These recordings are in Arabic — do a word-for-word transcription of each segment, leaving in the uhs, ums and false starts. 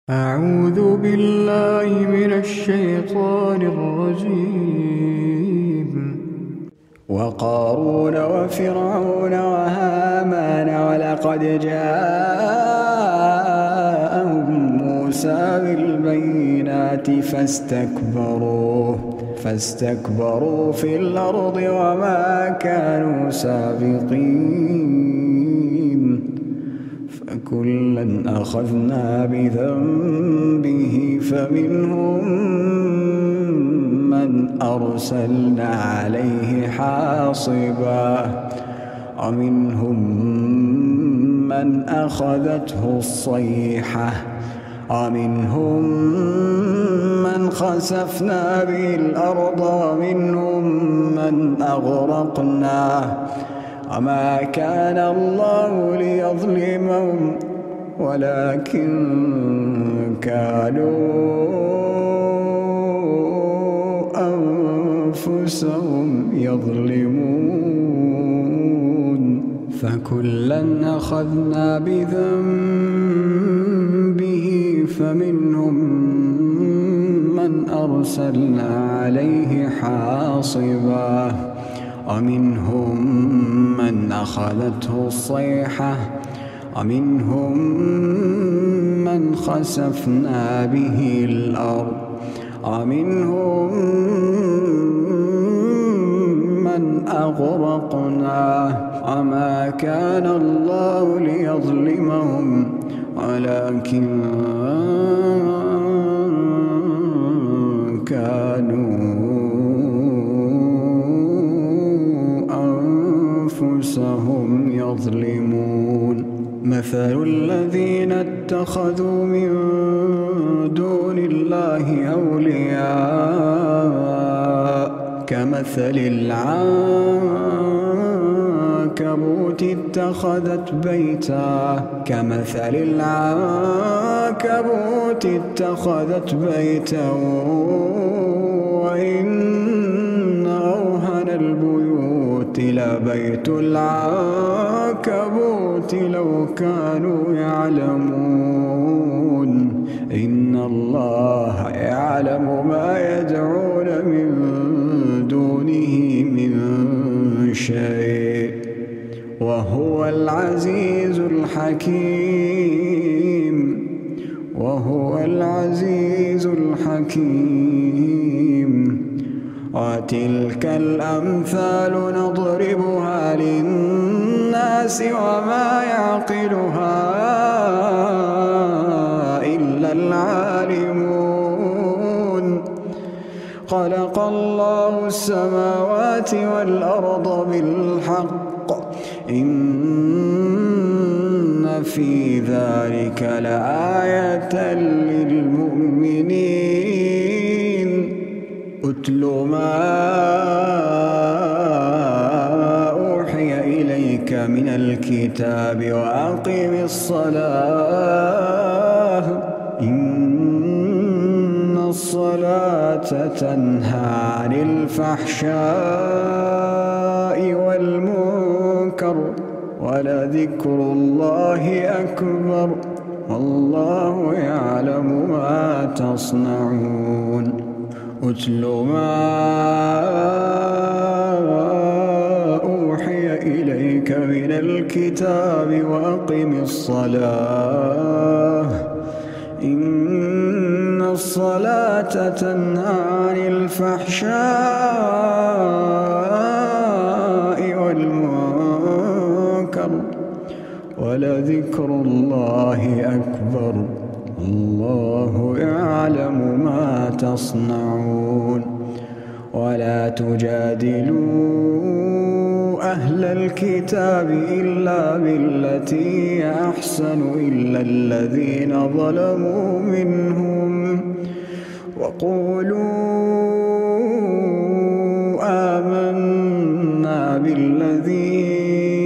أعوذ بالله من الشيطان الرجيم. وقارون وفرعون وهامان ولقد جاءهم موسى بالبينات فاستكبروا فاستكبروا في الأرض وما كانوا سابقين. فكلا أخذنا بذنبه فمنهم من أرسلنا عليه حاصبا ومنهم من أخذته الصيحة ومنهم من خسفنا به الأرض ومنهم من أغرقنا وما كان الله ليظلمهم ولكن كانوا أنفسهم يظلمون. فكلا أخذنا بذنبه فمنهم من أرسلنا عليه حاصبا ومنهم من أخذته الصيحة ومنهم من خسفنا به الأرض ومنهم من أغرقنا وما كان الله ليظلمهم ولكن كانوا أنفسهم يظلمون. مثل الذين اتخذوا من دون الله أولياء كمثل العنكبوت اتخذت بيتا كمثل العنكبوت اتخذت بيتا وإن أوهن البيوت لبيت العنكبوت لو كانوا يعلمون. إن الله يعلم ما يدعون من دونه من شيء وهو العزيز الحكيم وهو العزيز الحكيم. وتلك الأمثال نضربها للناس وما يعقلها إلا العالمون. خلق الله السماوات والأرض بالحق إن في ذلك لآية للمؤمنين. أتل ما أوحي إليك من الكتاب وأقم الصلاة إن الصلاة تنهى عن الفحشاء والمنكر ولذكر الله أكبر والله يعلم ما تصنعون. أتل ما أوحي إليك من الكتاب وأقم الصلاة إن الصلاة تنهى عن الفحشاء والمنكر ولذكر الله أكبر الله يعلم ما تصنعون. ولا تجادلوا أهل الكتاب إلا بالتي هي أحسن إلا الذين ظلموا منهم وقولوا آمنا بالذي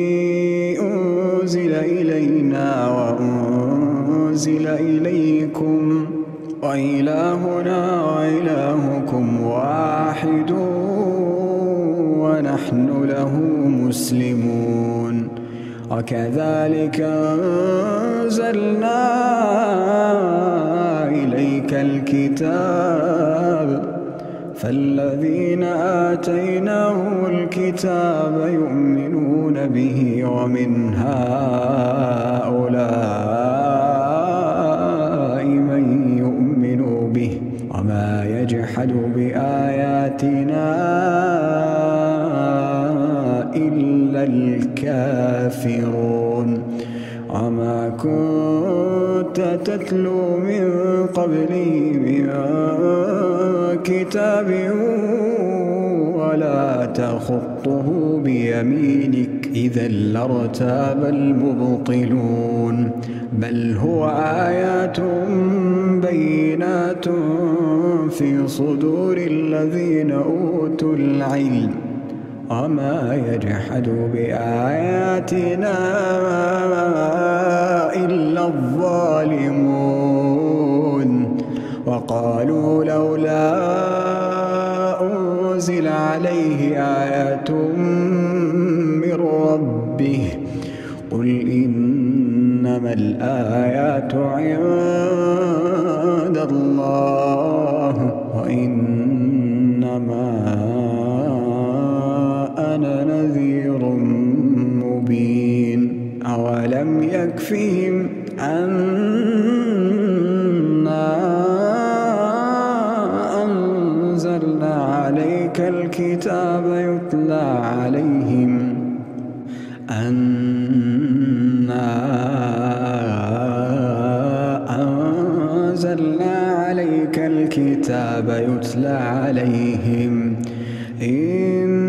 أنزل إلينا وأنزل إليكم وإلهنا وإلهكم واحد ونحن له مسلمون. وكذلك أنزلنا إليك الكتاب فالذين آتيناهم الكتاب يؤمنون به ومن هؤلاء من يؤمن به وما يجحد بآياتنا إلا الكافرون وما كنت تتلو من قبله من كتاب ولا تخطه بيمينك إذا لارتاب المبطلون بل هو آيات بينات في صدور الذين أوتوا العلم وما يجحد بآياتنا إلا الظالمون وقالوا لولا أنزل عليه آيات من ربه قل إنما الآيات عند الله وإنما أنا نذير مبين أولم يكفهم أنا أنزلنا عليك الكتاب يتلى عليهم أنا أنزلنا عليك الكتاب يتلى عليهم إن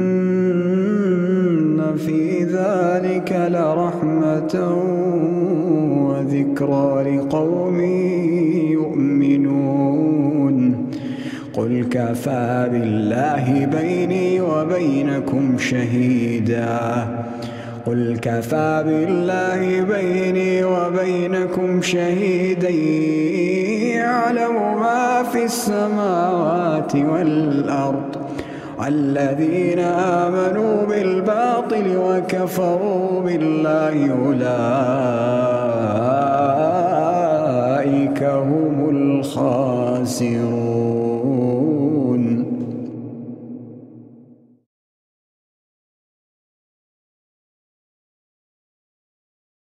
في ذلك لرحمة وذكرى لقوم يؤمنون قل كفى بالله بيني وبينكم شهيدا قل كفى بالله بيني وبينكم شهيدا يعلم ما في السماوات والأرض الذين آمنوا بالباطل وكفروا بالله أولئك هم الخاسرون.